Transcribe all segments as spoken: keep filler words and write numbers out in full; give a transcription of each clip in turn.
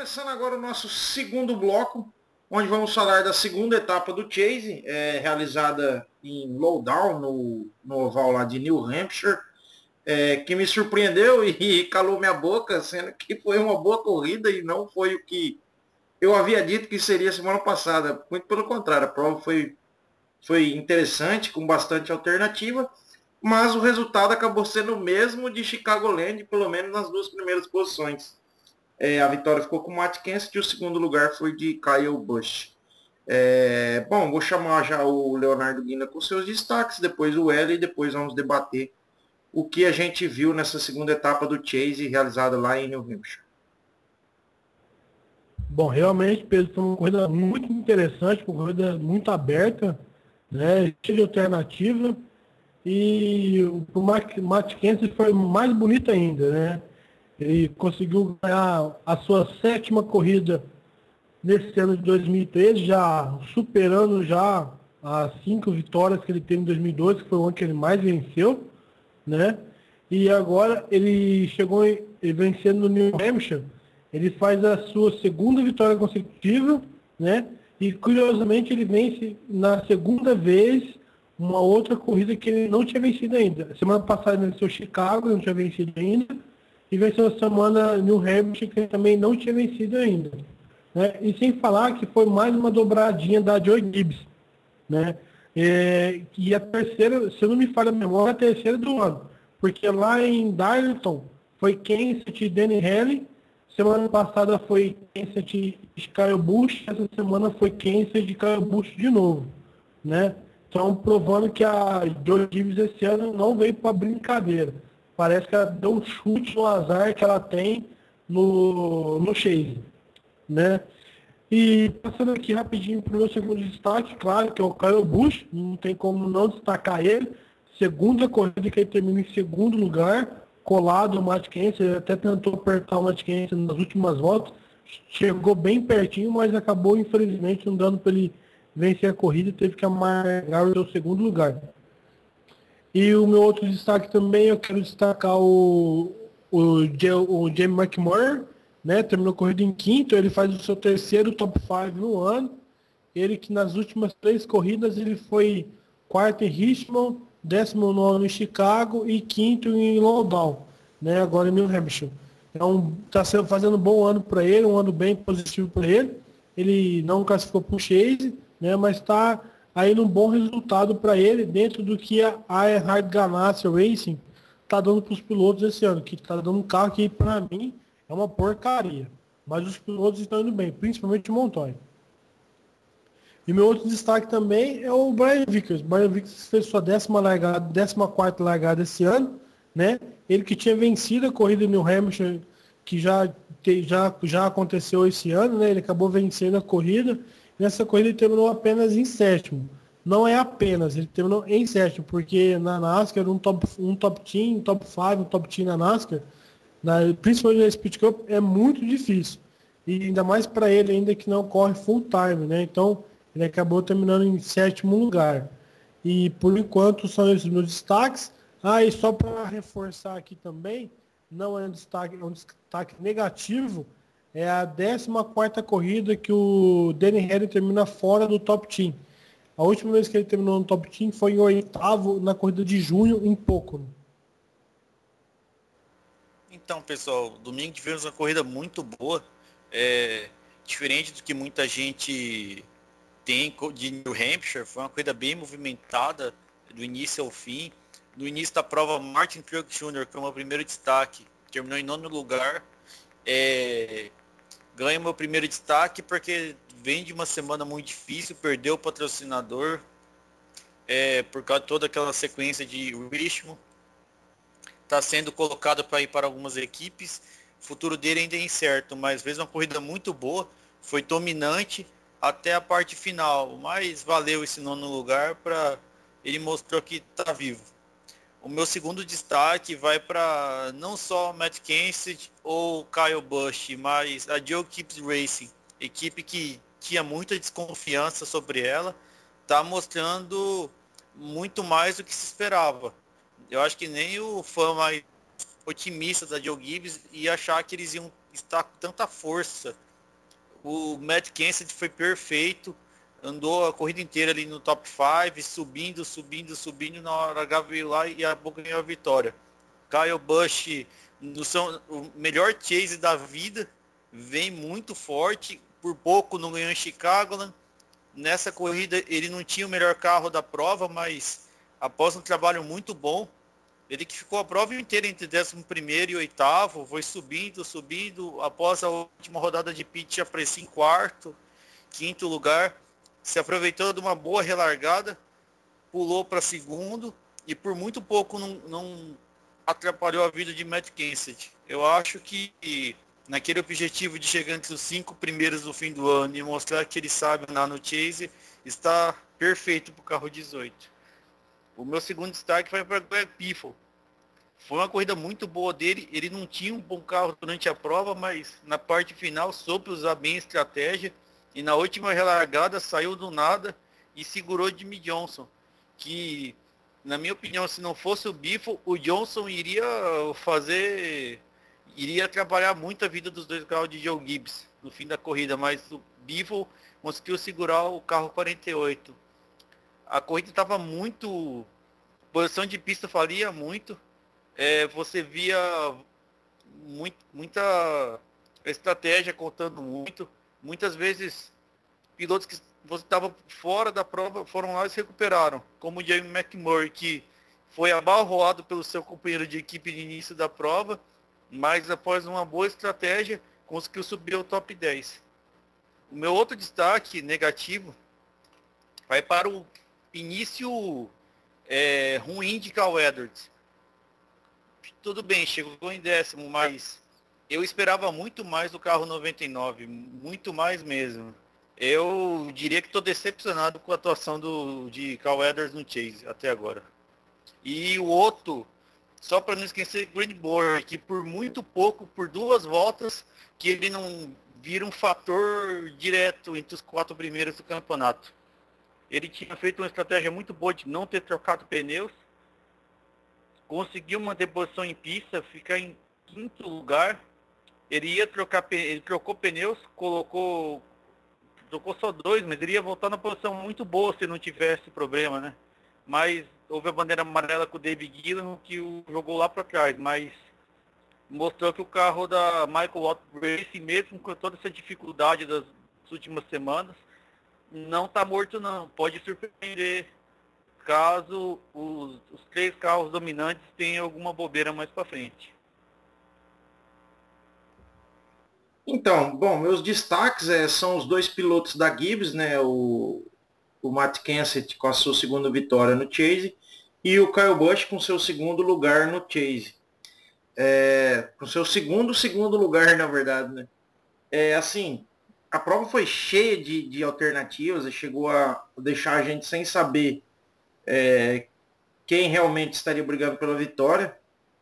começando agora o nosso segundo bloco, onde vamos falar da segunda etapa do Chase, é, realizada em Lowdown, no, no oval lá de New Hampshire, é, que me surpreendeu e, e calou minha boca, sendo que foi uma boa corrida e não foi o que eu havia dito que seria semana passada. Muito pelo contrário, a prova foi, foi interessante, com bastante alternativa, mas o resultado acabou sendo o mesmo de Chicagoland, pelo menos nas duas primeiras posições. É, a vitória ficou com o Matt Kenseth e o segundo lugar foi de Kyle Busch. É, bom, vou chamar já o Leonardo Guina com seus destaques, depois o L e depois vamos debater o que a gente viu nessa segunda etapa do Chase realizada lá em New Hampshire. Bom, realmente, Pedro, foi uma corrida muito interessante, uma corrida muito aberta, né, cheia de alternativa, e o Matt Kenseth foi mais bonito ainda, né? Ele conseguiu ganhar a sua sétima corrida nesse ano de dois mil e treze, já superando já as cinco vitórias que ele teve em dois mil e doze, que foi o ano que ele mais venceu, né? E agora ele chegou em, ele vencendo no New Hampshire, ele faz a sua segunda vitória consecutiva, né? E curiosamente ele vence na segunda vez uma outra corrida que ele não tinha vencido ainda. Semana passada ele venceu Chicago, não tinha vencido ainda, e venceu a semana New Hampshire, que ele também não tinha vencido ainda. Né? E sem falar que foi mais uma dobradinha da Joe Gibbs, né? É, e a terceira, se eu não me falha a memória, a terceira do ano. Porque lá em Darlington foi Kenseth e Danny Haley, semana passada foi Kenseth e Kyle Busch, essa semana foi Kenseth e Kyle Busch de novo, né? Então, provando que a Joe Gibbs esse ano não veio para brincadeira. Parece que ela deu um chute no azar que ela tem no, no Chase, né? E passando aqui rapidinho para o meu segundo destaque, claro que é o Kyle Busch, não tem como não destacar ele. Segunda corrida que ele termina em segundo lugar, colado o Matt Kenseth, ele até tentou apertar o Matt Kenseth nas últimas voltas, chegou bem pertinho, mas acabou infelizmente não dando para ele vencer a corrida, teve que amargar o seu segundo lugar. E o meu outro destaque também, eu quero destacar o, o, o Jamie McMurray, né? Terminou a corrida em quinto, ele faz o seu terceiro top cinco no ano. Ele que nas últimas três corridas ele foi quarto em Richmond, décimo nono em Chicago e quinto em Lowdown, né? Agora em New Hampshire. Então está fazendo um bom ano para ele, um ano bem positivo para ele. Ele não classificou para o Chase, né? Mas está aí num bom resultado para ele dentro do que a Earhart Ganassi Racing está dando para os pilotos esse ano, que está dando um carro que para mim é uma porcaria. Mas os pilotos estão indo bem, principalmente o Montoya. E meu outro destaque também é o Brian Vickers. O Brian Vickers fez sua décima largada, décima quarta largada esse ano, né? Ele que tinha vencido a corrida New Hampshire, que já, já, já aconteceu esse ano, né? Ele acabou vencendo a corrida. Nessa corrida ele terminou apenas em sétimo. Não é apenas, ele terminou em sétimo, porque na NASCAR um top, um top team, um top cinco, um top team na NASCAR, na, principalmente na Speed Cup, é muito difícil. E ainda mais para ele ainda que não corre full time, né? Então ele acabou terminando em sétimo lugar. E por enquanto são esses meus destaques. Ah, e só para reforçar aqui também, não é um destaque, é um destaque negativo, é a décima quarta corrida que o Danny Haley termina fora do top team. A última vez que ele terminou no top team foi em oitavo na corrida de junho em Pocono. Então, pessoal, domingo tivemos uma corrida muito boa, é, diferente do que muita gente tem de New Hampshire. Foi uma corrida bem movimentada do início ao fim. No início da prova, Martin Truex Júnior, que é o meu primeiro destaque, terminou em nono lugar. É, ganha o meu primeiro destaque porque vem de uma semana muito difícil, perdeu o patrocinador é, por causa de toda aquela sequência de ritmo. Está sendo colocado para ir para algumas equipes. O futuro dele ainda é incerto, mas fez uma corrida muito boa, foi dominante até a parte final, mas valeu esse nono lugar, para ele mostrou que está vivo. O meu segundo destaque vai para não só Matt Kenseth ou Kyle Busch, mas a Joe Gibbs Racing, equipe que tinha muita desconfiança sobre ela, está mostrando muito mais do que se esperava. Eu acho que nem o fã mais otimista da Joe Gibbs ia achar que eles iam estar com tanta força O Matt Kenseth foi perfeito, andou a corrida inteira ali no top cinco, subindo, subindo, subindo, na hora H veio lá e a boca ganhou a vitória. Kyle Busch, no seu, o melhor chase da vida, vem muito forte, por pouco não ganhou em Chicago, né? Nessa corrida ele não tinha o melhor carro da prova, mas após um trabalho muito bom, ele que ficou a prova inteira entre décimo primeiro e oitavo, foi subindo, subindo, após a última rodada de pit já aparecia em quarto, quinto lugar, se aproveitou de uma boa relargada, pulou para segundo e por muito pouco não, não atrapalhou a vida de Matt Kenseth. Eu acho que naquele objetivo de chegar entre os cinco primeiros do fim do ano e mostrar que ele sabe andar no Chase, está perfeito para o carro dezoito. O meu segundo destaque foi para Greg Biffle. Foi uma corrida muito boa dele, ele não tinha um bom carro durante a prova, mas na parte final soube usar bem a estratégia e na última relargada saiu do nada e segurou Jimmy Johnson, que na minha opinião, se não fosse o Biffle, o Johnson iria fazer... iria atrapalhar muito a vida dos dois carros de Joe Gibbs no fim da corrida, mas o Biffle conseguiu segurar o carro quarenta e oito. A corrida estava muito... posição de pista falia muito. É, você via muito, muita estratégia contando muito. Muitas vezes, pilotos que você estava fora da prova foram lá e se recuperaram, como o Jamie McMurray, que foi abalroado pelo seu companheiro de equipe de início da prova, mas após uma boa estratégia, conseguiu subir ao top dez. O meu outro destaque negativo vai para o início é, ruim de Cal Edwards. Tudo bem, chegou em décimo, mas eu esperava muito mais do carro noventa e nove, muito mais mesmo. Eu diria que estou decepcionado com a atuação do, de Cal Edwards no Chase até agora. E o outro... Só para não esquecer, Greenbauer, que por muito pouco, por duas voltas, que ele não vira um fator direto entre os quatro primeiros do campeonato. Ele tinha feito uma estratégia muito boa de não ter trocado pneus, conseguiu manter posição em pista, ficar em quinto lugar. Ele ia trocar, ele trocou pneus, colocou, trocou só dois, mas ele ia voltar na posição muito boa se não tivesse problema, né? Mas houve a bandeira amarela com o David Gilliam, que o jogou lá para trás, mas mostrou que o carro da Michael Watt Racing, mesmo com toda essa dificuldade das últimas semanas, não está morto não, pode surpreender caso os, os três carros dominantes tenham alguma bobeira mais para frente. Então, bom, meus destaques é, são os dois pilotos da Gibbs, né, o, o Matt Kenseth com a sua segunda vitória no Chase e o Kyle Busch com seu segundo lugar no Chase. É, com seu segundo, segundo lugar, na verdade, né. É, assim, a prova foi cheia de, de alternativas e chegou a deixar a gente sem saber é, quem realmente estaria brigando pela vitória.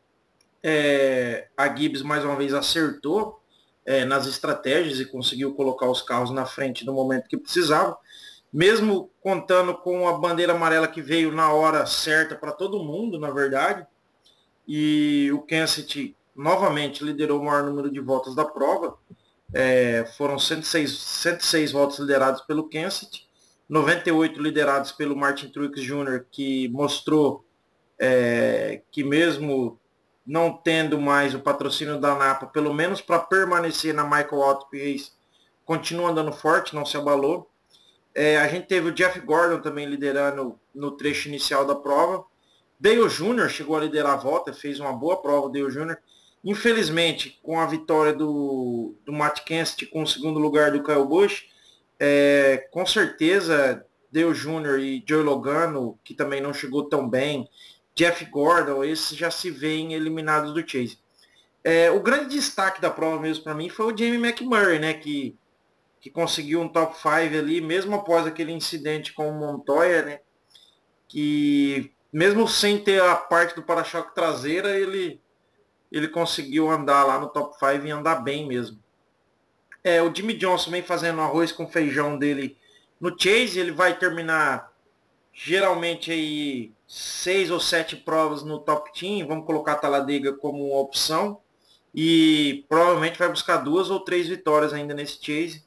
É, a Gibbs mais uma vez acertou é, nas estratégias e conseguiu colocar os carros na frente no momento que precisava, mesmo contando com a bandeira amarela que veio na hora certa para todo mundo, na verdade. E o Kenseth novamente liderou o maior número de voltas da prova. É, foram cento e seis, cento e seis votos liderados pelo Kenseth, noventa e oito liderados pelo Martin Truex Júnior, que mostrou é, que mesmo não tendo mais o patrocínio da Napa, pelo menos para permanecer na Michael Auto Race, continua andando forte, não se abalou. É, a gente teve o Jeff Gordon também liderando no trecho inicial da prova. Dale Júnior chegou a liderar a volta, fez uma boa prova, o Dale Júnior Infelizmente, com a vitória do, do Matt Kenseth com o segundo lugar do Kyle Busch, é, com certeza Dale Júnior e Joey Logano, que também não chegou tão bem, Jeff Gordon, esses já se veem eliminados do Chase. É, o grande destaque da prova mesmo para mim foi o Jamie McMurray, né, que, que conseguiu um top cinco ali, mesmo após aquele incidente com o Montoya, né, que mesmo sem ter a parte do para-choque traseira, ele, ele conseguiu andar lá no top cinco e andar bem mesmo. É, o Jimmy Johnson vem fazendo arroz com feijão dele no Chase, ele vai terminar geralmente aí seis ou sete provas no top team, vamos colocar a Talladega como uma opção, e provavelmente vai buscar duas ou três vitórias ainda nesse Chase.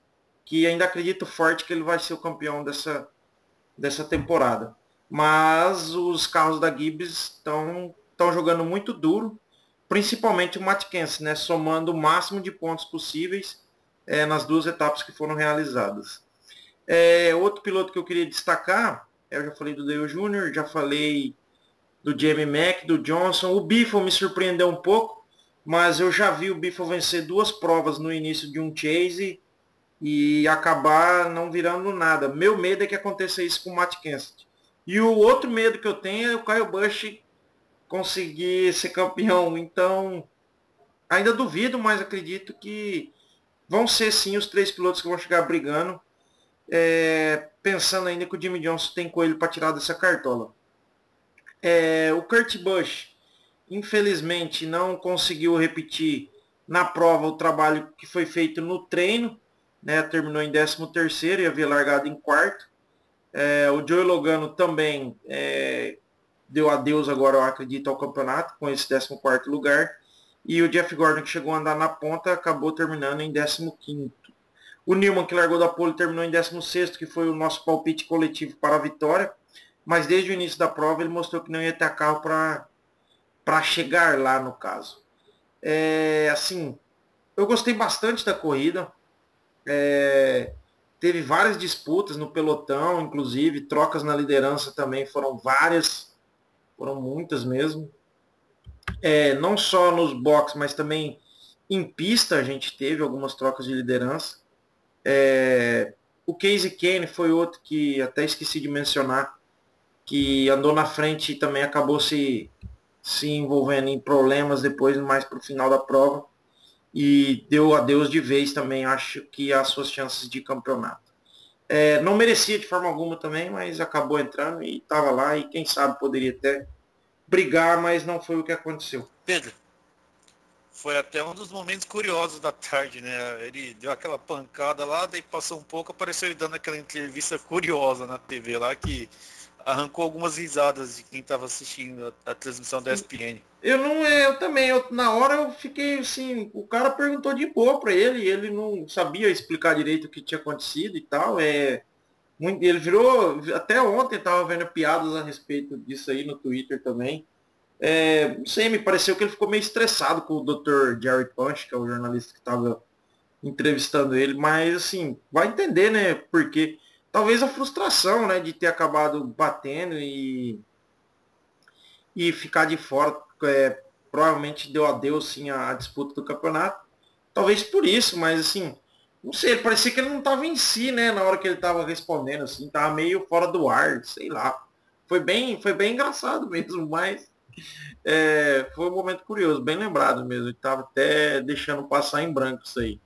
que ainda acredito forte que ele vai ser o campeão dessa, dessa temporada. Mas os carros da Gibbs estão estão jogando muito duro, principalmente o Matt Kenseth, né, somando o máximo de pontos possíveis é, nas duas etapas que foram realizadas. É, outro piloto que eu queria destacar, eu já falei do Dale Júnior, já falei do Jamie Mack, do Johnson. O Biffle me surpreendeu um pouco, mas eu já vi o Biffle vencer duas provas no início de um chase e acabar não virando nada. Meu medo é que aconteça isso com o Matt Kenseth. E o outro medo que eu tenho é o Kyle Busch conseguir ser campeão. Então, ainda duvido, mas acredito que vão ser sim os três pilotos que vão chegar brigando. É, pensando ainda que o Jimmy Johnson tem coelho para tirar dessa cartola. É, o Kurt Busch, infelizmente, não conseguiu repetir na prova o trabalho que foi feito no treino, né, terminou em décimo terceiro e havia largado em quarto. É, o Joey Logano também é, deu adeus agora, eu acredito, ao campeonato com esse décimo quarto lugar. E o Jeff Gordon, que chegou a andar na ponta, acabou terminando em décimo quinto. O Newman, que largou da pole, terminou em décimo sexto, que foi o nosso palpite coletivo para a vitória. Mas desde o início da prova ele mostrou que não ia ter carro para chegar lá, no caso. É, assim, eu gostei bastante da corrida. É, teve várias disputas no pelotão, inclusive trocas na liderança também foram várias, foram muitas mesmo. É, não só nos boxes, mas também em pista a gente teve algumas trocas de liderança. É, o Casey Kane foi outro que até esqueci de mencionar, que andou na frente e também acabou se, se envolvendo em problemas depois, mais para o final da prova, e deu adeus de vez também, acho que as suas chances de campeonato. É, não merecia de forma alguma também, mas acabou entrando e estava lá, e quem sabe poderia até brigar, mas não foi o que aconteceu. Pedro, foi até um dos momentos curiosos da tarde, né? Ele deu aquela pancada lá, daí passou um pouco, apareceu ele dando aquela entrevista curiosa na T V lá, que arrancou algumas risadas de quem estava assistindo a, a transmissão da E S P N. Eu não, eu também, eu, na hora eu fiquei assim, o cara perguntou de boa para ele, ele não sabia explicar direito o que tinha acontecido e tal, é, muito, ele virou, até ontem estava vendo piadas a respeito disso aí no Twitter também. É, não sei, me pareceu que ele ficou meio estressado com o doutor Jerry Punch, que é o jornalista que estava entrevistando ele, mas assim, vai entender, né, porque talvez a frustração, né, de ter acabado batendo e, e ficar de fora, é, provavelmente deu adeus, sim, à disputa do campeonato, talvez por isso, mas assim, não sei, parecia que ele não estava em si, né, na hora que ele estava respondendo, assim, tava meio fora do ar, sei lá, foi bem, foi bem engraçado mesmo, mas é, foi um momento curioso, bem lembrado mesmo. Ele estava até deixando passar em branco isso aí.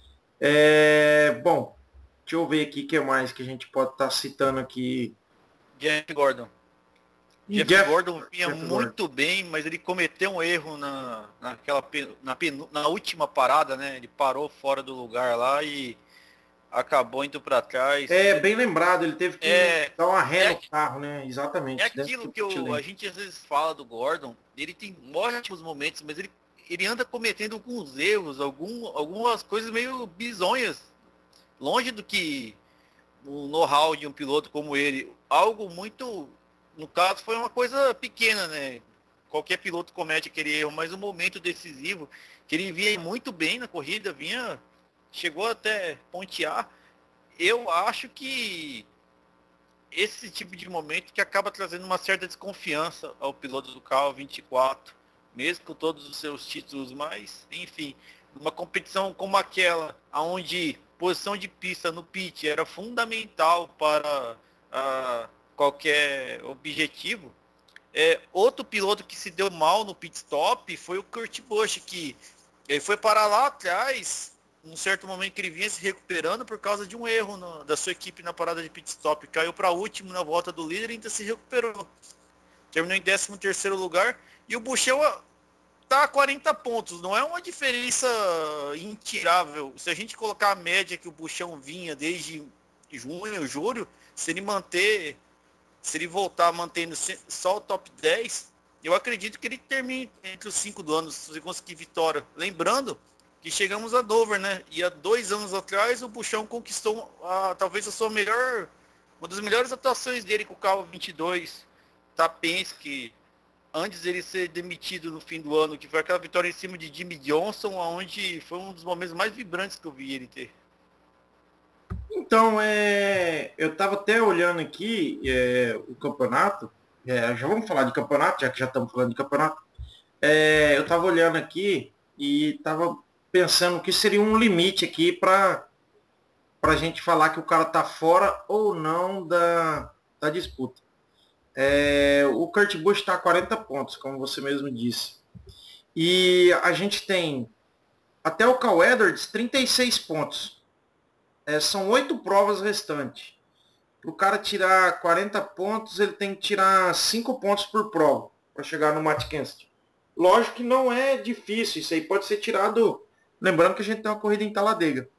É, bom, deixa eu ver aqui o que mais que a gente pode estar tá citando aqui. Jeff Gordon. Jeff, Jeff Gordon vinha Jeff muito Gordon. bem, mas ele cometeu um erro na, naquela, na, na última parada, né? Ele parou fora do lugar lá e acabou indo para trás. É, bem lembrado, ele teve que é, dar uma ré é, no carro, né? Exatamente. É aquilo que eu, a gente às vezes fala do Gordon, ele tem ótimos momentos, mas ele, ele anda cometendo alguns erros, algum, algumas coisas meio bizonhas, longe do que o know-how de um piloto como ele. Algo muito, no caso, foi uma coisa pequena, né? Qualquer piloto comete aquele erro, mas um momento decisivo, que ele vinha muito bem na corrida, vinha... chegou até pontear. Eu acho que esse tipo de momento que acaba trazendo uma certa desconfiança ao piloto do carro vinte e quatro, mesmo com todos os seus títulos, mas enfim, uma competição como aquela, onde posição de pista no pit era fundamental para uh, qualquer objetivo. É, outro piloto que se deu mal no pit stop foi o Kurt Busch, que ele foi parar lá atrás, num certo momento que ele vinha se recuperando por causa de um erro no, da sua equipe na parada de pit stop. Caiu para último na volta do líder e ainda se recuperou. Terminou em décimo terceiro lugar. E o Buschel está a quarenta pontos. Não é uma diferença intirável. Se a gente colocar a média que o Buschel vinha desde junho, julho, se ele manter, se ele voltar mantendo só o top dez, eu acredito que ele termine entre os cinco do ano, se ele conseguir vitória. Lembrando que chegamos a Dover, né? E há dois anos atrás o Buchão conquistou a, talvez a sua melhor, uma das melhores atuações dele com o carro vinte e dois, tá? Penske, antes dele ser demitido no fim do ano, que foi aquela vitória em cima de Jimmy Johnson, onde foi um dos momentos mais vibrantes que eu vi ele ter. Então, é, eu estava até olhando aqui é, o campeonato, é, já vamos falar de campeonato, já que já estamos falando de campeonato. É, eu estava olhando aqui e estava pensando que seria um limite aqui para a gente falar que o cara está fora ou não da, da disputa. É, o Kurt Busch está a quarenta pontos, como você mesmo disse. E a gente tem até o Cal Edwards trinta e seis pontos. É, são oito provas restantes. Para o cara tirar quarenta pontos, ele tem que tirar cinco pontos por prova para chegar no Matt Kenseth. Lógico que não é difícil, isso aí pode ser tirado. Lembrando que a gente tem uma corrida em Talladega.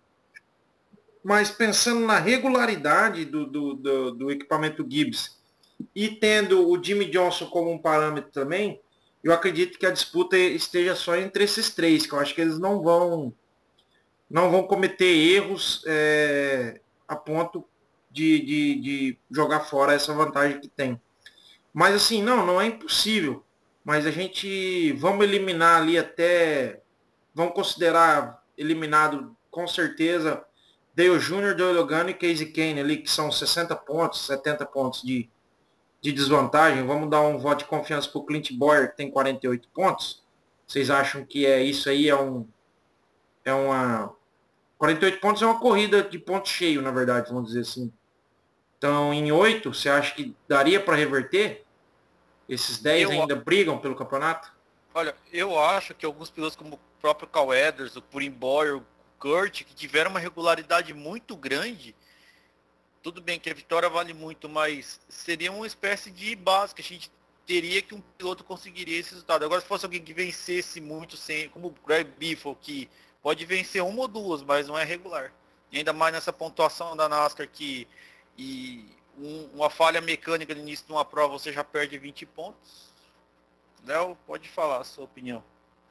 Mas pensando na regularidade do, do, do, do equipamento Gibbs e tendo o Jimmy Johnson como um parâmetro também, eu acredito que a disputa esteja só entre esses três, que eu acho que eles não vão não vão cometer erros é, a ponto de, de, de jogar fora essa vantagem que tem. Mas assim, não, não é impossível. Mas a gente, vamos eliminar ali até, vamos considerar eliminado com certeza Dale Júnior, Dale Logano e Casey Kane ali, que são sessenta pontos, setenta pontos de, de desvantagem. Vamos dar um voto de confiança para o Clint Bowyer, que tem quarenta e oito pontos. Vocês acham que é isso aí? É um é uma quarenta e oito pontos é uma corrida de ponto cheio, na verdade, vamos dizer assim. Então, em oito, você acha que daria para reverter? Esses dez eu, ainda brigam pelo campeonato? Olha, eu acho que alguns pilotos como o próprio Cal Edwards, o Purim Boyer, o Kurt, que tiveram uma regularidade muito grande, tudo bem que a vitória vale muito, mas seria uma espécie de base que a gente teria que um piloto conseguiria esse resultado. Agora, se fosse alguém que vencesse muito, sem, como o Greg Biffle, que pode vencer uma ou duas, mas não é regular. E ainda mais nessa pontuação da NASCAR que e um, uma falha mecânica no início de uma prova, você já perde vinte pontos. Léo, pode falar a sua opinião.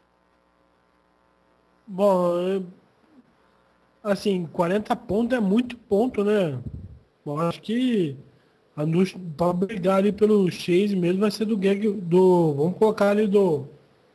Bom, assim, quarenta pontos é muito ponto, né? Eu acho que para brigar ali pelo Chase mesmo vai ser do Gag, do, vamos colocar ali do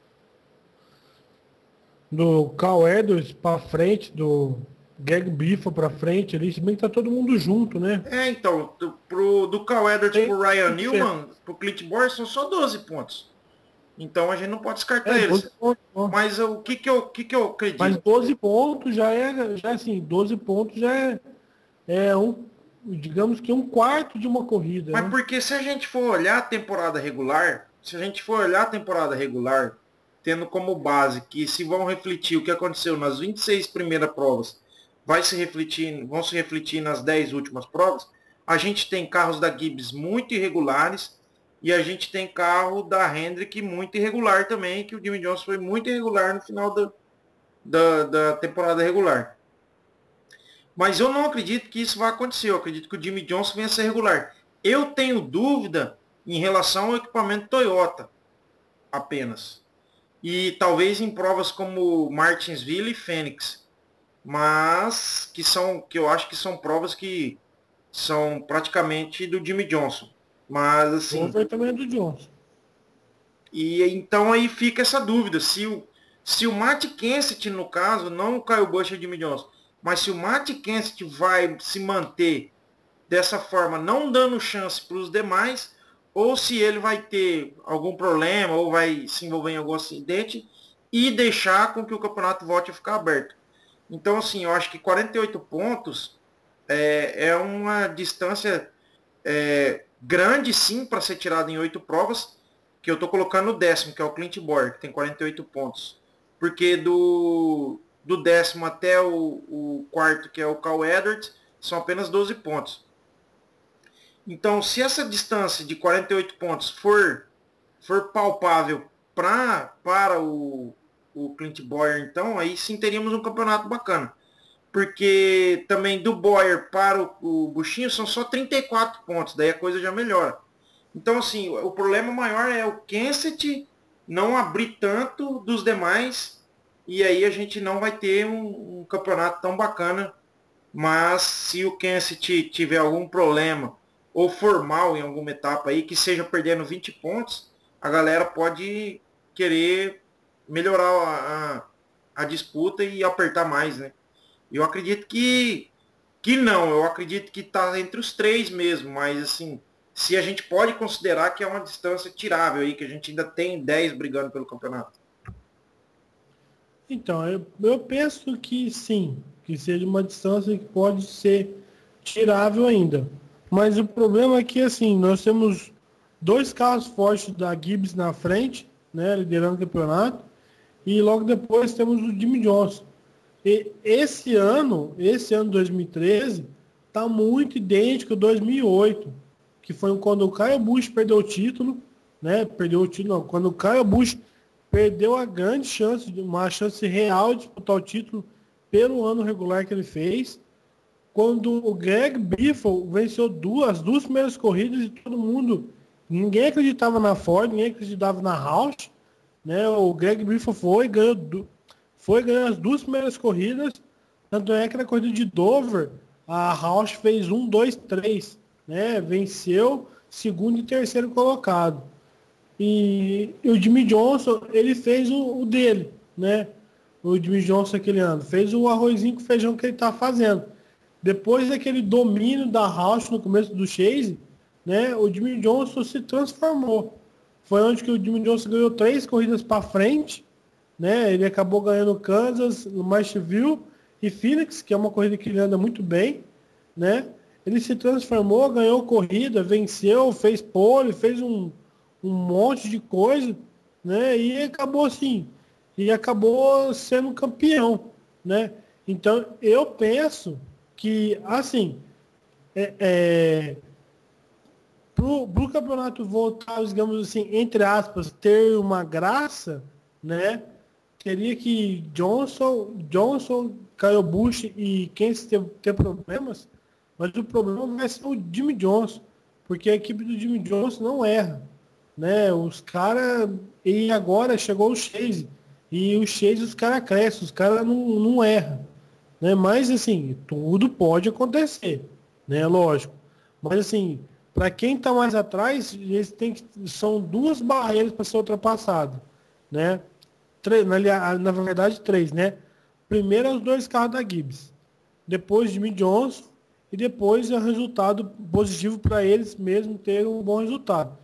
do Cal Edwards para frente, do Greg Biffle para frente ali, se bem que tá todo mundo junto, né? É, então, do, pro, do Cal Edwards pro Ryan Newman, pro Clint Bowyer são só doze pontos. Então a gente não pode descartar é, eles. Pontos, mas o que que eu, que que eu acredito? Mas doze pontos já é, já assim, doze pontos já é, é um, digamos que um quarto de uma corrida. Mas né? Porque se a gente for olhar a temporada regular, se a gente for olhar a temporada regular, tendo como base que se vão refletir o que aconteceu nas vinte e seis primeiras provas, vai se refletir, vão se refletir nas dez últimas provas, a gente tem carros da Gibbs muito irregulares e a gente tem carro da Hendrick muito irregular também, que o Jimmy Johnson foi muito irregular no final da, da, da temporada regular. Mas eu não acredito que isso vai acontecer, eu acredito que o Jimmy Johnson venha a ser regular. Eu tenho dúvida em relação ao equipamento Toyota, apenas. E talvez em provas como Martinsville e Phoenix, mas que são que eu acho que são provas que são praticamente do Jimmy Johnson. Mas assim, Dover também é do Johnson. E então aí fica essa dúvida, se o se o Matt Kenseth, no caso, não o Kyle Busch e o Jimmy Johnson, mas se o Matt Kenseth vai se manter dessa forma, não dando chance para os demais, ou se ele vai ter algum problema, ou vai se envolver em algum acidente, e deixar com que o campeonato volte a ficar aberto. Então, assim, eu acho que quarenta e oito pontos é, é uma distância é, grande, sim, para ser tirada em oito provas, que eu estou colocando o décimo, que é o Clint Bowyer, que tem quarenta e oito pontos. Porque do, do décimo até o, o quarto, que é o Cal Edwards, são apenas doze pontos. Então, se essa distância de quarenta e oito pontos for, for palpável pra, para o, o Clint Bowyer, então, aí sim teríamos um campeonato bacana. Porque também do Bowyer para o, o Buchinho são só trinta e quatro pontos, daí a coisa já melhora. Então, assim, o problema maior é o Kenseth não abrir tanto dos demais e aí a gente não vai ter um, um campeonato tão bacana. Mas se o Kenseth tiver algum problema ou for mal em alguma etapa aí, que seja perdendo vinte pontos, a galera pode querer melhorar a, a, a disputa e apertar mais, né? Eu acredito que, que não, eu acredito que está entre os três mesmo, mas assim, se a gente pode considerar que é uma distância tirável aí, que a gente ainda tem dez brigando pelo campeonato. Então, eu, eu penso que sim, que seja uma distância que pode ser tirável ainda. Mas o problema é que, assim, nós temos dois carros fortes da Gibbs na frente, né, liderando o campeonato, e logo depois temos o Jimmy Johnson. E esse ano, esse ano dois mil e treze, está muito idêntico ao dois mil e oito, que foi quando o Kyle Busch perdeu o título, né, perdeu o título, não, quando o Kyle Busch perdeu a grande chance, uma chance real de disputar o título pelo ano regular que ele fez, quando o Greg Biffle venceu duas, as duas primeiras corridas e todo mundo, ninguém acreditava na Ford, ninguém acreditava na Roush, né? O Greg Biffle foi, ganhou, foi ganhando as duas primeiras corridas, tanto é que na corrida de Dover, a Roush fez um, dois, três, né? Venceu segundo e terceiro colocado. E, e o Jimmy Johnson, ele fez o, o dele, né? O Jimmy Johnson aquele ano. Fez o arrozinho com feijão que ele tá fazendo. Depois daquele domínio da Roush no começo do Chase, né? O Jimmy Johnson se transformou. Foi onde que o Jimmy Johnson ganhou três corridas para frente, né? Ele acabou ganhando Kansas, Marshville e Phoenix, que é uma corrida que ele anda muito bem, né? Ele se transformou, ganhou corrida, venceu, fez pole, fez um um monte de coisa, né? E acabou assim, e acabou sendo campeão, né? Então eu penso que assim, é, é, pro, pro campeonato voltar, digamos assim, entre aspas, ter uma graça, né? Teria que Johnson, Johnson, Kyle Busch e quem ter, ter problemas, mas o problema vai ser o Jimmy Johnson, porque a equipe do Jimmy Johnson não erra, né? Os caras. E agora chegou o Chase. E o Chase os caras crescem, os caras não, não erram. Né? Mas assim, tudo pode acontecer. Né? Lógico. Mas assim, para quem está mais atrás, eles têm que, são duas barreiras para ser ultrapassado. Né? Três, na, na verdade, três, né? Primeiro é os dois carros da Gibbs. Depois Jimmy Johnson. E depois é o resultado positivo para eles mesmo terem um bom resultado.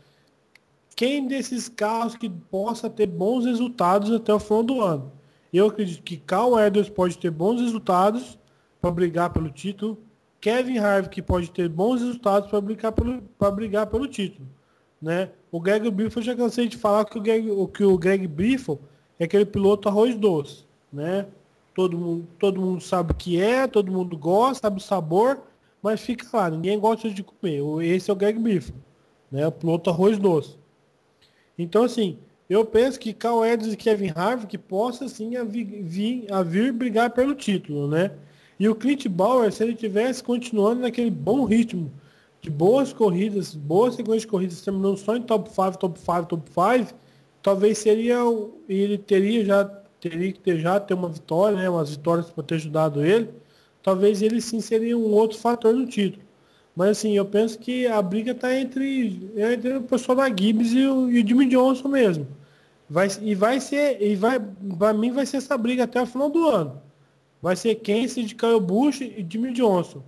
Quem desses carros que possa ter bons resultados até o final do ano? Eu acredito que Carl Edwards pode ter bons resultados para brigar pelo título. Kevin Harvick pode ter bons resultados para brigar pelo, para brigar pelo título. Né? O Greg Biffle, eu já cansei de falar que o Greg, que o Greg Biffle é aquele piloto arroz doce. Né? Todo mundo, todo mundo sabe o que é, todo mundo gosta, sabe o sabor, mas fica lá, ninguém gosta de comer. Esse é o Greg Biffle, né? O piloto arroz doce. Então, assim, eu penso que Carl Edwards e Kevin Harvick possa, sim, a vir, vir, a vir brigar pelo título, né? E o Clint Bauer, se ele tivesse continuando naquele bom ritmo de boas corridas, boas sequências de corridas, terminando só em top cinco, top cinco, top cinco, talvez seria, ele teria já, teria que ter já ter uma vitória, né? Umas vitórias para ter ajudado ele. Talvez ele, sim, seria um outro fator no título. Mas assim, eu penso que a briga está entre, entre o pessoal da Gibbs e o, e o Jimmy Johnson mesmo. Vai, e vai ser, e vai, para mim vai ser essa briga até o final do ano. Vai ser Kenseth, Kyle Busch e Jimmy Johnson.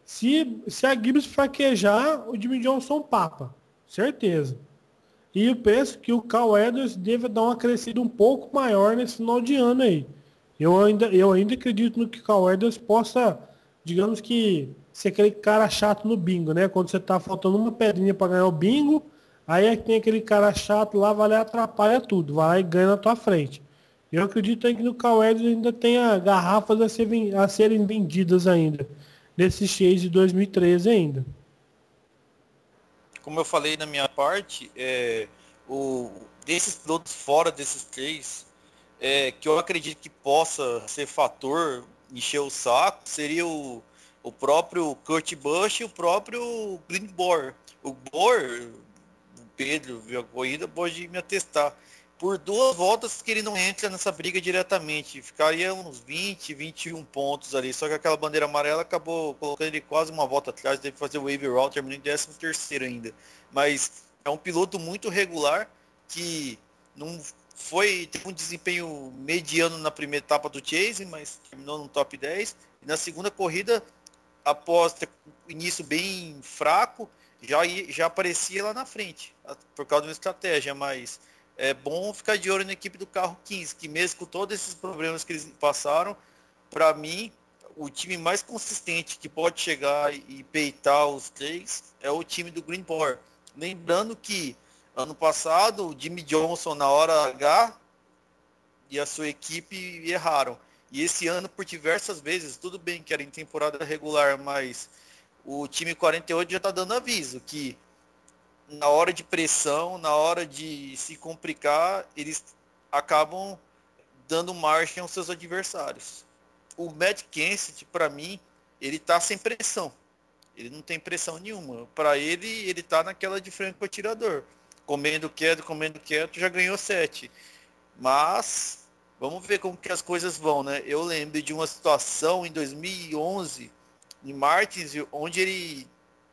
Se, se a Gibbs fraquejar, o Jimmy Johnson papa. Certeza. E eu penso que o Carl Edwards deve dar uma crescida um pouco maior nesse final de ano aí. Eu ainda, eu ainda acredito no que o Carl Edwards possa, digamos que, ser aquele cara chato no bingo, né? Quando você tá faltando uma pedrinha para ganhar o bingo, aí é que tem aquele cara chato lá, vai lá e atrapalha tudo, vai lá e ganha na tua frente. Eu acredito aí que no Carl Edwards ainda tenha garrafas a, ser, a serem vendidas ainda, desse Chase de dois mil e treze ainda. Como eu falei na minha parte, é, o, desses pilotos fora desses três, é, que eu acredito que possa ser fator, encher o saco, seria o o próprio Kurt Busch e o próprio Clint Bowyer. O Bowyer, o Pedro viu a corrida, pode me atestar. por duas voltas que ele não entra nessa briga diretamente. Ficaria uns vinte, vinte e um pontos ali. Só que aquela bandeira amarela acabou colocando ele quase uma volta atrás. Teve que fazer o wave route, terminou em décimo terceiro ainda. Mas é um piloto muito regular que não foi, teve um desempenho mediano na primeira etapa do Chase, mas terminou no top dez. E na segunda corrida, após ter um início bem fraco, já, já aparecia lá na frente, por causa de uma estratégia, mas é bom ficar de olho na equipe do carro quinze, que mesmo com todos esses problemas que eles passaram, para mim, o time mais consistente que pode chegar e peitar os três é o time do Greenport. Lembrando que ano passado o Jimmy Johnson na hora H e a sua equipe erraram. E esse ano, por diversas vezes, tudo bem que era em temporada regular, mas o time quarenta e oito já está dando aviso que na hora de pressão, na hora de se complicar, eles acabam dando margem aos seus adversários. O Matt Kenseth, para mim, ele tá sem pressão. Ele não tem pressão nenhuma. Para ele, ele tá naquela de franco atirador. Comendo quieto, comendo quieto, já ganhou sete. Mas, vamos ver como que as coisas vão, né? Eu lembro de uma situação em dois mil e onze, em Martinsville, onde ele,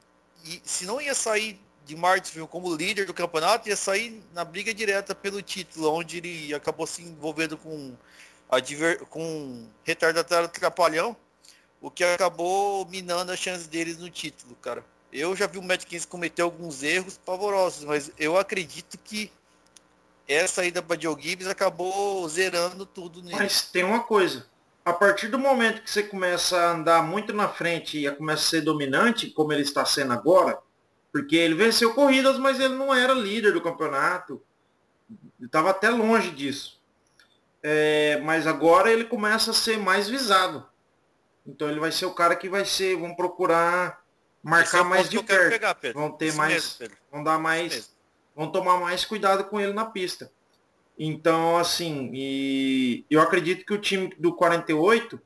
se não ia sair de Martinsville como líder do campeonato, ia sair na briga direta pelo título, onde ele acabou se envolvendo com, adver... com retardatário trapalhão, o que acabou minando as chances deles no título, cara. Eu já vi o Matt Kenseth cometer alguns erros pavorosos, mas eu acredito que essa ida para Joe Gibbs acabou zerando tudo nele. Mas tem uma coisa, a partir do momento que você começa a andar muito na frente e começa a ser dominante, como ele está sendo agora, porque ele venceu corridas, mas ele não era líder do campeonato. Ele estava até longe disso. É, mas agora ele começa a ser mais visado. Então ele vai ser o cara que vai ser, vão procurar marcar é mais de perto. Pegar, vão ter Isso mais, mesmo, vão dar mais, vão tomar mais cuidado com ele na pista. Então, assim, e eu acredito que o time do quarenta e oito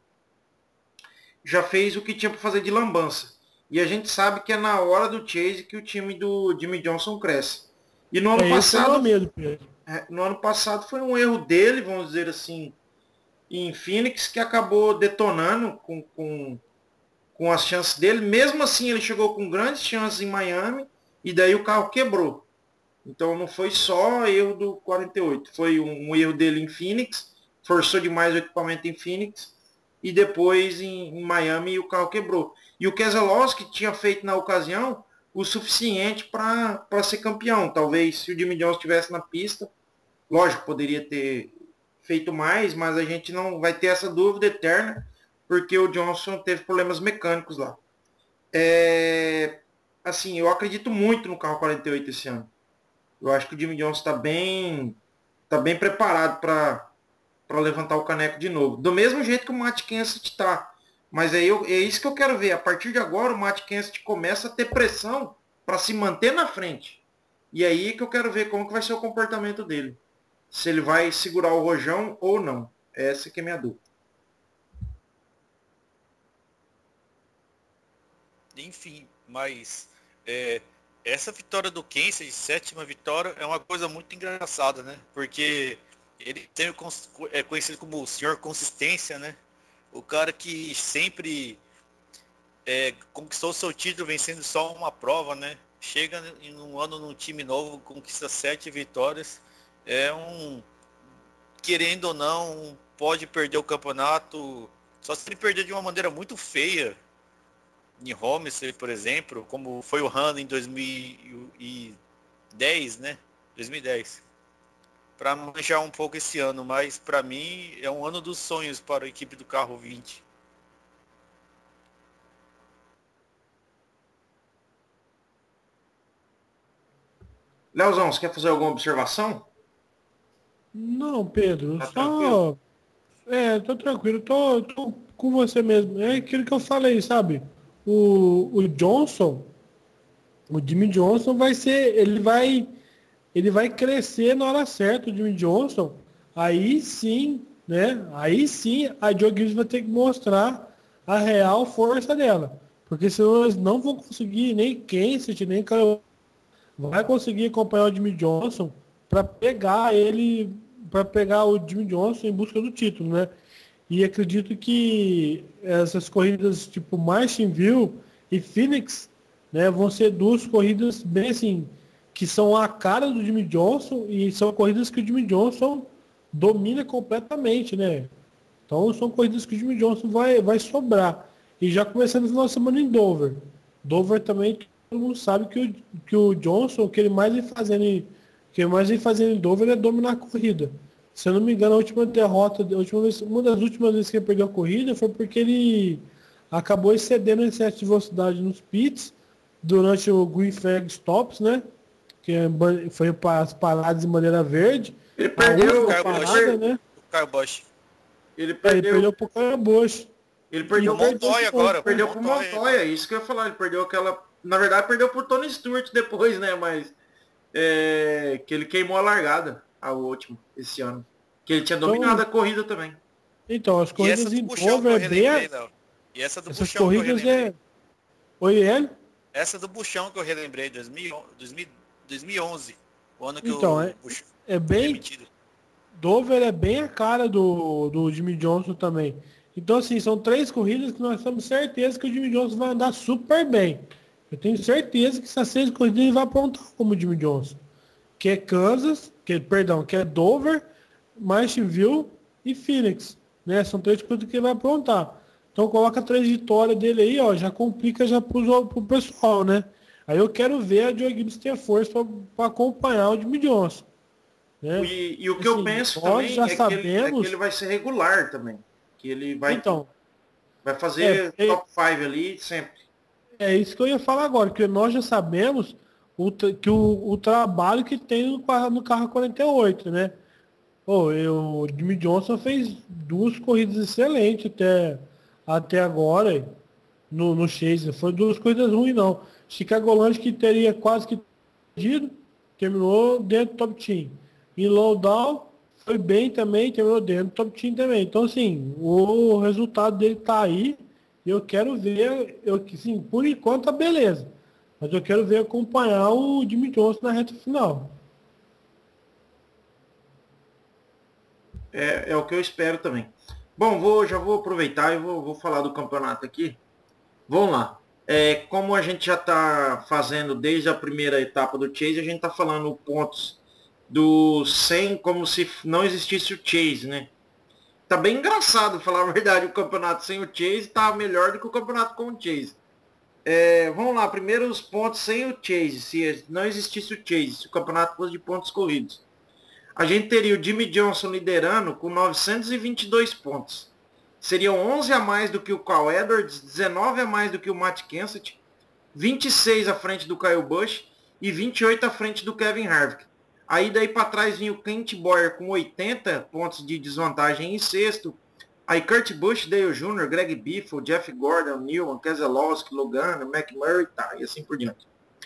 já fez o que tinha para fazer de lambança. E a gente sabe que é na hora do Chase que o time do Jimmy Johnson cresce. E no ano é passado, medo, é, no ano passado foi um erro dele, vamos dizer assim, em Phoenix, que acabou detonando com, com, com as chances dele. Mesmo assim, ele chegou com grandes chances em Miami e daí o carro quebrou. Então não foi só erro do quarenta e oito, foi um, um erro dele em Phoenix, forçou demais o equipamento em Phoenix e depois em, em Miami o carro quebrou. E o Keselowski tinha feito na ocasião o suficiente para ser campeão. Talvez se o Jimmy Johnson estivesse na pista, lógico, poderia ter feito mais, mas a gente não vai ter essa dúvida eterna, porque o Johnson teve problemas mecânicos lá. É, assim, eu acredito muito no carro quarenta e oito esse ano. Eu acho que o Jimmy Johnson está bem, tá bem preparado para levantar o caneco de novo. Do mesmo jeito que o Matt Kenseth está. Mas é, eu, é isso que eu quero ver. A partir de agora, o Matt Kenseth começa a ter pressão para se manter na frente. E é aí que eu quero ver como que vai ser o comportamento dele. Se ele vai segurar o rojão ou não. Essa que é a minha dúvida. Enfim, mas é, essa vitória do Kenseth, sétima vitória, é uma coisa muito engraçada, né? Porque ele tem, é conhecido como o senhor consistência, né? O cara que sempre é, conquistou seu título vencendo só uma prova, né? Chega em um ano num time novo, conquista sete vitórias. É um, querendo ou não, pode perder o campeonato, só se ele perder de uma maneira muito feia. Em Homestead, por exemplo, como foi o Honda em dois mil e dez, né? dois mil e dez. Para manchar um pouco esse ano, mas para mim é um ano dos sonhos para a equipe do carro vinte. Leozão, você quer fazer alguma observação? Não, Pedro, tá só... Tranquilo? É, tô tranquilo, tô, tô com você mesmo. É aquilo que eu falei, sabe? O, o Johnson, o Jimmy Johnson vai ser, ele vai... Ele vai crescer na hora certa, o Jimmy Johnson. Aí sim, né? Aí sim a Joe Gibbs vai ter que mostrar a real força dela. Porque senão eles não vão conseguir, nem Kenseth, nem Kyle vai conseguir acompanhar o Jimmy Johnson para pegar ele, para pegar o Jimmy Johnson em busca do título, né? E acredito que essas corridas tipo Martinsville e Phoenix, né, vão ser duas corridas bem assim, que são a cara do Jimmy Johnson e são corridas que o Jimmy Johnson domina completamente, né? Então são corridas que o Jimmy Johnson vai, vai sobrar. E já começando no final de semana em Dover. Dover também, todo mundo sabe que o, que o Johnson, o que ele mais vem fazendo em, que ele mais vem fazendo em Dover é dominar a corrida. Se eu não me engano, a última derrota, a última vez, uma das últimas vezes que ele perdeu a corrida foi porque ele acabou excedendo o excesso de velocidade nos pits durante o Green Flag Stops, né? Que foi para as paradas de maneira verde. Ele perdeu a parada, né? O Kyle Busch. Ele perdeu, ele perdeu pro Kyle Busch. Ele perdeu pro Montoya agora. Perdeu pro Montoya, isso que eu ia falar. Ele perdeu aquela... Na verdade, perdeu pro Tony Stewart depois, né? Mas... É... Que ele queimou a largada, a última, esse ano. Que ele tinha dominado então, a corrida também. Então, as corridas em Dover é bem... E essa do Essas Buchão corridas é... Oi, ele? Essa do Buchão que eu relembrei, dois mil, dois mil e onze. O ano que então, o é, Buchão é bem... demitido. Dover é bem a cara do, do Jimmy Johnson também. Então, assim, são três corridas que nós temos certeza que o Jimmy Johnson vai andar super bem. Eu tenho certeza que essas seis corridas ele vai aprontar como o Jimmy Johnson. Que é Kansas, que, perdão, que é Dover, Martinsville e Phoenix. Né? São três corridas que ele vai aprontar. Então, coloca a trajetória dele aí, ó, já complica já pro, pro pessoal, né? Aí eu quero ver a Joe Gibbs ter força para acompanhar o Jimmy Johnson. Né? E, e o que assim, eu penso também já é, sabemos... que ele, é que ele vai ser regular também. Que ele vai, então, vai fazer é, top cinco ali sempre. É isso que eu ia falar agora, que nós já sabemos o, que o, o trabalho que tem no carro, no carro quarenta e oito, né? Pô, eu, o Jimmy Johnson fez duas corridas excelentes até, até agora no, no Chase. Foi duas corridas ruins, não. Chicago Land que teria quase que perdido, terminou dentro do top team. E Lowdown foi bem também, terminou dentro do top team também. Então, assim, o resultado dele tá aí. E eu quero ver, eu, assim, por enquanto tá beleza. Mas eu quero ver acompanhar o Jimmy Johnson na reta final. É, é o que eu espero também. Bom, vou, já vou aproveitar e vou, vou falar do campeonato aqui. Vamos lá. É, como a gente já está fazendo desde a primeira etapa do Chase, a gente está falando pontos do cem como se não existisse o Chase, né? Tá bem engraçado, falar a verdade, o campeonato sem o Chase tá melhor do que o campeonato com o Chase. É, vamos lá, primeiro os pontos sem o Chase, se não existisse o Chase, se o campeonato fosse de pontos corridos. A gente teria o Jimmy Johnson liderando com novecentos e vinte e dois pontos. Seriam onze a mais do que o Kyle Edwards, dezenove a mais do que o Matt Kenseth, vinte e seis à frente do Kyle Busch e vinte e oito à frente do Kevin Harvick. Aí daí para trás vinha o Clint Bowyer com oitenta pontos de desvantagem em sexto. Aí Kurt Busch, Dale Júnior, Greg Biffle, Jeff Gordon, Newman, Keselowski, Logano, McMurray, tá, e assim por diante.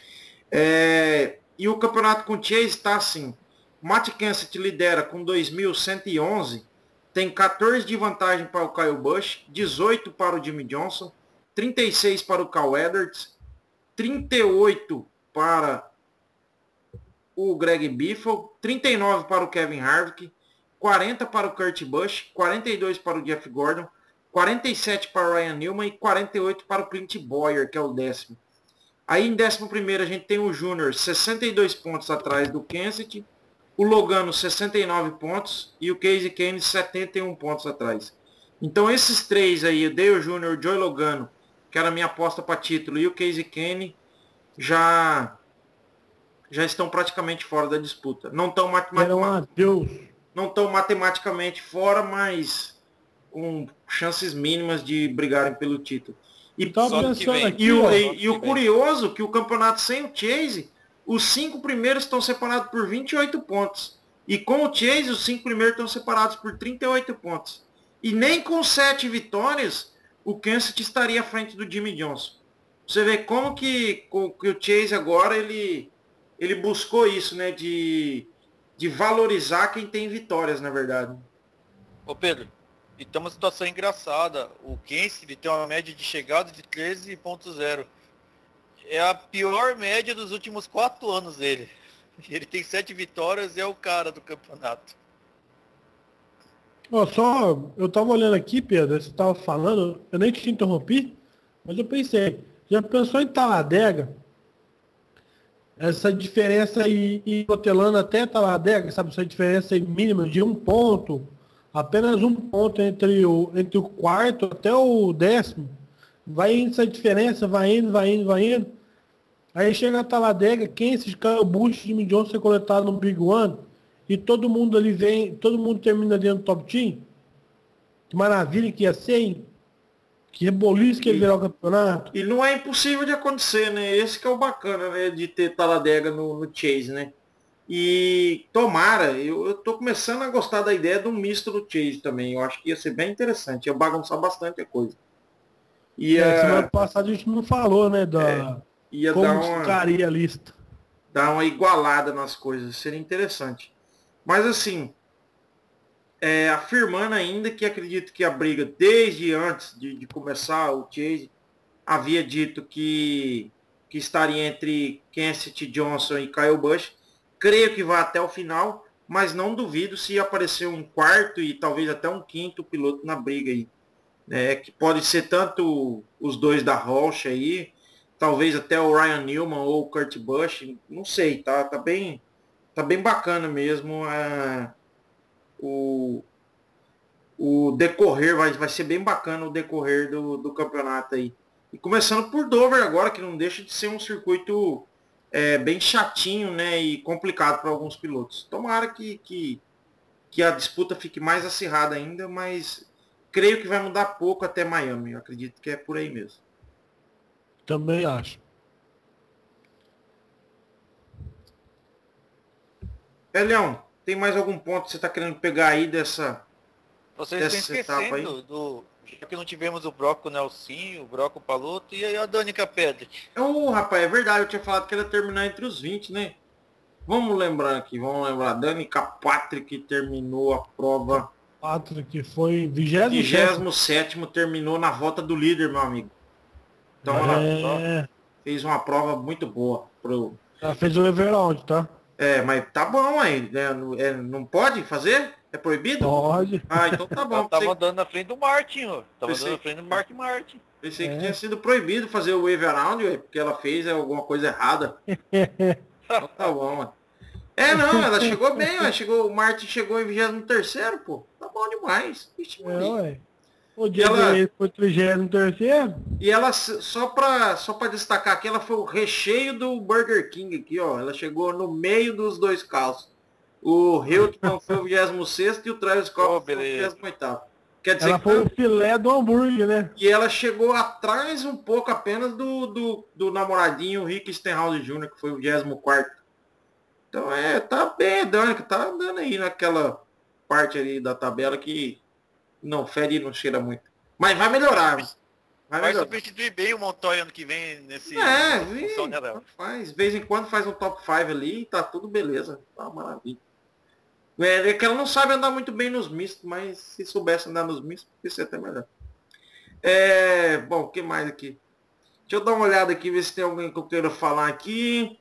É, e o campeonato com Chase está assim. Matt Kenseth lidera com dois mil cento e onze, tem quatorze de vantagem para o Kyle Busch, dezoito para o Jimmy Johnson, trinta e seis para o Kyle Edwards, trinta e oito para o Greg Biffle, trinta e nove para o Kevin Harvick, quarenta para o Kurt Busch, quarenta e dois para o Jeff Gordon, quarenta e sete para o Ryan Newman e quarenta e oito para o Clint Bowyer, que é o décimo. Aí em décimo primeiro a gente tem o Júnior, sessenta e dois pontos atrás do Kenseth, o Logano sessenta e nove pontos e o Casey Kane setenta e um pontos atrás. Então esses três aí, o Dale Júnior, o Joey Logano, que era a minha aposta para título, e o Casey Kane, já... já estão praticamente fora da disputa. Não estão matematicamente, não estão matematicamente fora, mas com chances mínimas de brigarem pelo título. E, então, aqui, e, o, e, e o curioso que o campeonato sem o Chase, os cinco primeiros estão separados por vinte e oito pontos. E com o Chase, os cinco primeiros estão separados por trinta e oito pontos. E nem com sete vitórias, o Kenseth estaria à frente do Jimmy Johnson. Você vê como que, que o Chase agora, ele... ele buscou isso, né, de, de valorizar quem tem vitórias, na verdade. Ô Pedro, e tem uma situação engraçada. O Kenseth tem uma média de chegada de treze ponto zero. É a pior média dos últimos quatro anos dele. Ele tem sete vitórias e é o cara do campeonato. Ó, só, eu tava olhando aqui, Pedro, você tava falando, eu nem te interrompi, mas eu pensei, já pensou em Talladega? Essa diferença aí, e protelando até Talladega, sabe, essa diferença aí mínima de um ponto, apenas um ponto entre o, entre o quarto até o décimo, vai indo essa diferença, vai indo, vai indo, vai indo, aí chega a Talladega, quem esses caras, o Bush, Jimmy Johnson ser coletado no Big One, e todo mundo ali vem, todo mundo termina dentro do top team. Que maravilha que ia ser, hein? Que reboliço que ia virar o campeonato. E não é impossível de acontecer, né? Esse que é o bacana, né? De ter Talladega no, no Chase, né? E tomara, eu, eu tô começando a gostar da ideia do misto do Chase também. Eu acho que ia ser bem interessante, ia bagunçar bastante a coisa. Ia, é, semana passada a gente não falou, né? Da, é, ia como dar uma, ficaria a lista. Dar uma igualada nas coisas, seria interessante. Mas assim, é, afirmando ainda que acredito que a briga, desde antes de, de começar o Chase, havia dito que, que estaria entre Kenseth Johnson e Kyle Busch. Creio que vai até o final, mas não duvido se aparecer um quarto e talvez até um quinto piloto na briga aí. É, que pode ser tanto os dois da Rocha aí, talvez até o Ryan Newman ou o Kurt Busch, não sei, tá, tá bem... Tá bem bacana mesmo. É, o, o decorrer, vai, vai ser bem bacana o decorrer do, do campeonato aí. E começando por Dover agora, que não deixa de ser um circuito é, bem chatinho, né? E complicado para alguns pilotos. Tomara que, que, que a disputa fique mais acirrada ainda, mas creio que vai mudar pouco até Miami. Eu acredito que é por aí mesmo. Também acho. É, Leão, tem mais algum ponto que você está querendo pegar aí dessa, Vocês estão esquecendo do... Já que não tivemos o Broco Nelsinho, o Broco Paloto e a Danica Pedri. Oh, rapaz, é verdade, eu tinha falado que ela ia terminar entre os vinte, né? Vamos lembrar aqui, vamos lembrar. Danica Patrick terminou a prova. Patrick foi vigésimo vigésimo sétimo, terminou na volta do líder, meu amigo. Então é... ela fez uma prova muito boa. Pro... Ela fez o overall, tá? É, mas tá bom aí, né? É, não pode fazer? É proibido? Pode. Ah, então tá bom. Ela tava andando na frente do Martin, ó. Tava Pensei... andando na frente do Mark Martin. Pensei é. que tinha sido proibido fazer o wave around, porque ela fez alguma coisa errada. Então tá bom, mano. É, não, ela chegou bem, ó. Chegou, o Martin chegou em vigésimo terceiro, pô. Tá bom demais. Vixe, é, ué. O e dia ela, dele foi trigésimo terceiro. E ela, só pra, só pra destacar aqui, ela foi o recheio do Burger King aqui, ó. Ela chegou no meio dos dois carros. O Hilton foi o vigésimo sexto e o Travis Scott oh, foi o vigésimo oitavo. Quer dizer ela que foi o filé do hambúrguer, né? E ela chegou atrás um pouco apenas do, do, do namoradinho Rick Stenhouse Júnior, que foi o vigésimo quarto. Então é, tá bem, Danica, tá andando aí naquela parte ali da tabela que não fede e não cheira muito. Mas vai melhorar. Vai, vai substituir bem o Montoya ano que vem nesse... É, vi, faz. De vez em quando faz um top cinco ali e tá tudo beleza. Tá maravilha. É, é que ela não sabe andar muito bem nos mistos, mas se soubesse andar nos mistos, ia ser até melhor. É, bom, o que mais aqui? Deixa eu dar uma olhada aqui, ver se tem alguém que eu queira falar aqui.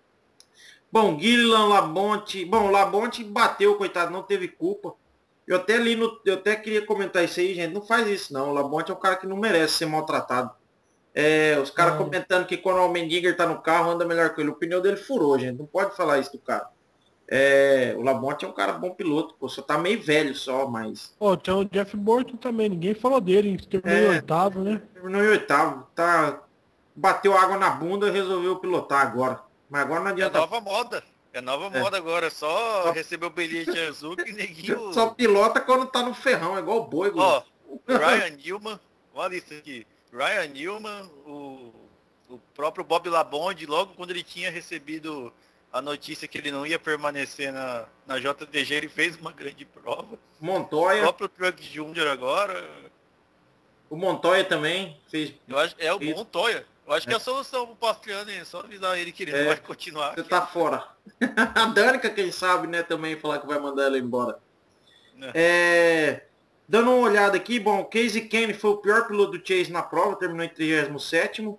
Bom, Gillian, Labonte. Bom, o Labonte bateu, coitado, não teve culpa. Eu até li no, eu até queria comentar isso aí, gente. Não faz isso, não. O Labonte é um cara que não merece ser maltratado. É, os caras comentando que quando o Almendinger tá no carro, anda melhor que ele. O pneu dele furou, gente. Não pode falar isso do cara. É, o Labonte é um cara bom piloto, pô, só tá meio velho só, mas... Pô, tem o Jeff Burton também, ninguém falou dele, terminou é, em oitavo, né? Terminou em oitavo, tá... Bateu água na bunda e resolveu pilotar agora. Mas agora não adianta... É nova moda, é nova é. moda agora, só, só... receber o bilhete azul que neguinho... Só pilota quando tá no ferrão, é igual o boi. Ó, Ryan Newman, olha isso aqui, Ryan Newman, o, o próprio Bob Labonde, logo quando ele tinha recebido... a notícia que ele não ia permanecer na, na J T G, ele fez uma grande prova. Montoya. O próprio Truck Júnior agora. O Montoya também fez. Eu acho, é o Montoya. Eu acho é. que a solução pro Pastriano é só avisar ele que ele é. não vai continuar. Você tá fora. A Danica, quem sabe, né, também falar que vai mandar ela embora. É. É... Dando uma olhada aqui, bom, Casey Kenny foi o pior piloto do Chase na prova, terminou em trigésimo sétimo.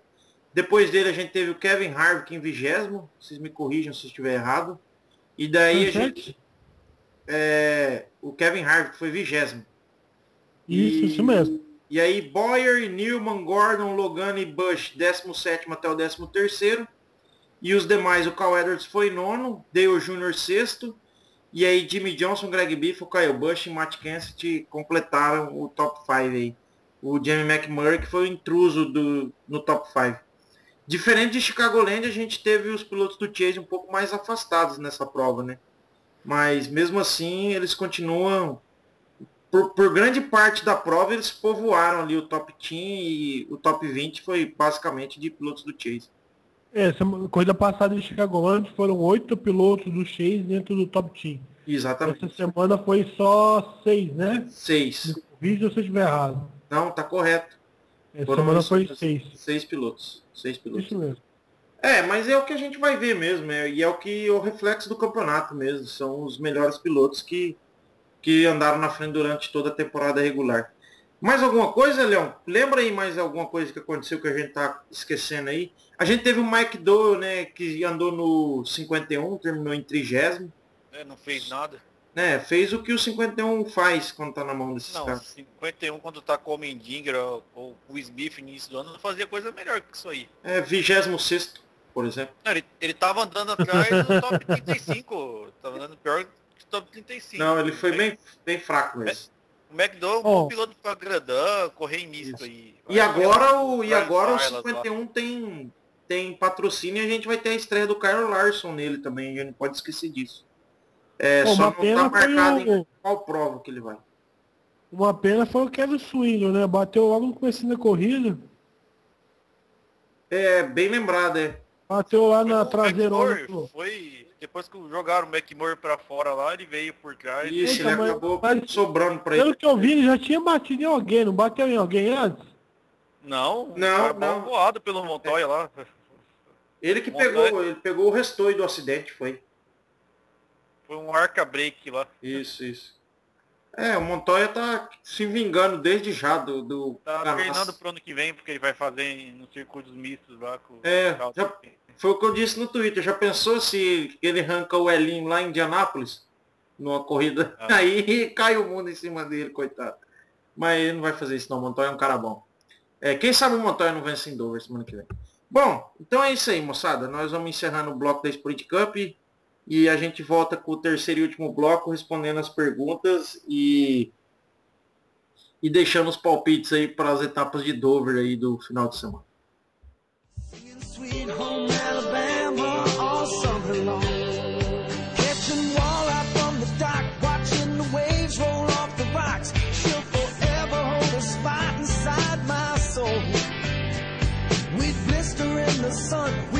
Depois dele a gente teve o Kevin Harvick em vigésimo, vocês me corrijam se estiver errado. E daí a gente... É, o Kevin Harvick foi vigésimo. Isso, e, isso mesmo. E aí Bowyer, Newman, Gordon, Logan e Busch, décimo sétimo até o décimo terceiro. E os demais, o Carl Edwards foi nono, Dale Júnior sexto. E aí Jimmy Johnson, Greg Biffle, Kyle Busch e Matt Kenseth completaram o top cinco aí. O Jamie McMurray que foi o intruso do, no top cinco. Diferente de Chicagoland, a gente teve os pilotos do Chase um pouco mais afastados nessa prova, né? Mas mesmo assim, eles continuam... Por, por grande parte da prova, eles povoaram ali o top dez e o top vinte foi basicamente de pilotos do Chase. É, essa corrida passada em Chicagoland foram oito pilotos do Chase dentro do top dez. Exatamente. Essa semana foi só seis, né? Seis. Vídeo se eu estiver errado. Não, tá correto. Essa Foram semana foi seis. Seis pilotos. Seis pilotos. Isso mesmo. É, mas é o que a gente vai ver mesmo, é, e é o que é o reflexo do campeonato mesmo. São os melhores pilotos que, que andaram na frente durante toda a temporada regular. Mais alguma coisa, Leão? Lembra aí mais alguma coisa que aconteceu que a gente tá esquecendo aí? A gente teve o Mike Doyle, né, que andou no cinquenta e um, terminou em trigésimo. É, não fez nada. Né, fez o que o cinquenta e um faz quando tá na mão desses não, caras. cinquenta e um quando tá com o Mendinger ou o Smith no início do ano, não fazia coisa melhor que isso aí. É, vigésimo sexto, por exemplo. Não, ele, ele tava andando atrás do top trinta e cinco. Tava andando pior que o top trinta e cinco. Não, ele foi bem, bem fraco mesmo. O McDowell é um piloto para Gradan, correr em misto aí. E agora o, e agora o cinquenta e um tem, tem patrocínio e a gente vai ter a estreia do Kyle Larson nele também, a gente não pode esquecer disso. É, Pô, só não tá marcado o... em qual prova que ele vai. Uma pena foi o Kevin Swindle, né? Bateu logo no começo da corrida. É, bem lembrado, é. Bateu lá na o traseira. Foi depois que jogaram o McMurray pra fora lá, ele veio por trás. Isso, Eita, ele mas, acabou mas, sobrando pra ele. Pelo que eu vi, ele já tinha batido em alguém, não bateu em alguém antes? Não, não, não. voado pelo Montoya é. lá. Ele que Montoya... pegou, ele pegou o resto do acidente, foi. Foi um arca-break lá. Isso, isso. É, o Montoya tá se vingando desde já do... do tá treinando pro ano que vem, porque ele vai fazer no circuito dos mistos lá. Com é, já, foi o que eu disse no Twitter. Já pensou se ele arranca o Elinho lá em Indianápolis? Numa corrida. Ah. Aí cai o mundo em cima dele, coitado. Mas ele não vai fazer isso não, o Montoya é um cara bom. É, quem sabe o Montoya não vence em Dover semana que vem. Bom, então é isso aí, moçada. Nós vamos encerrando o bloco da Sprint Cup. E a gente volta com o terceiro e último bloco, respondendo as perguntas e, e deixando os palpites aí para as etapas de Dover aí do final de semana. Sun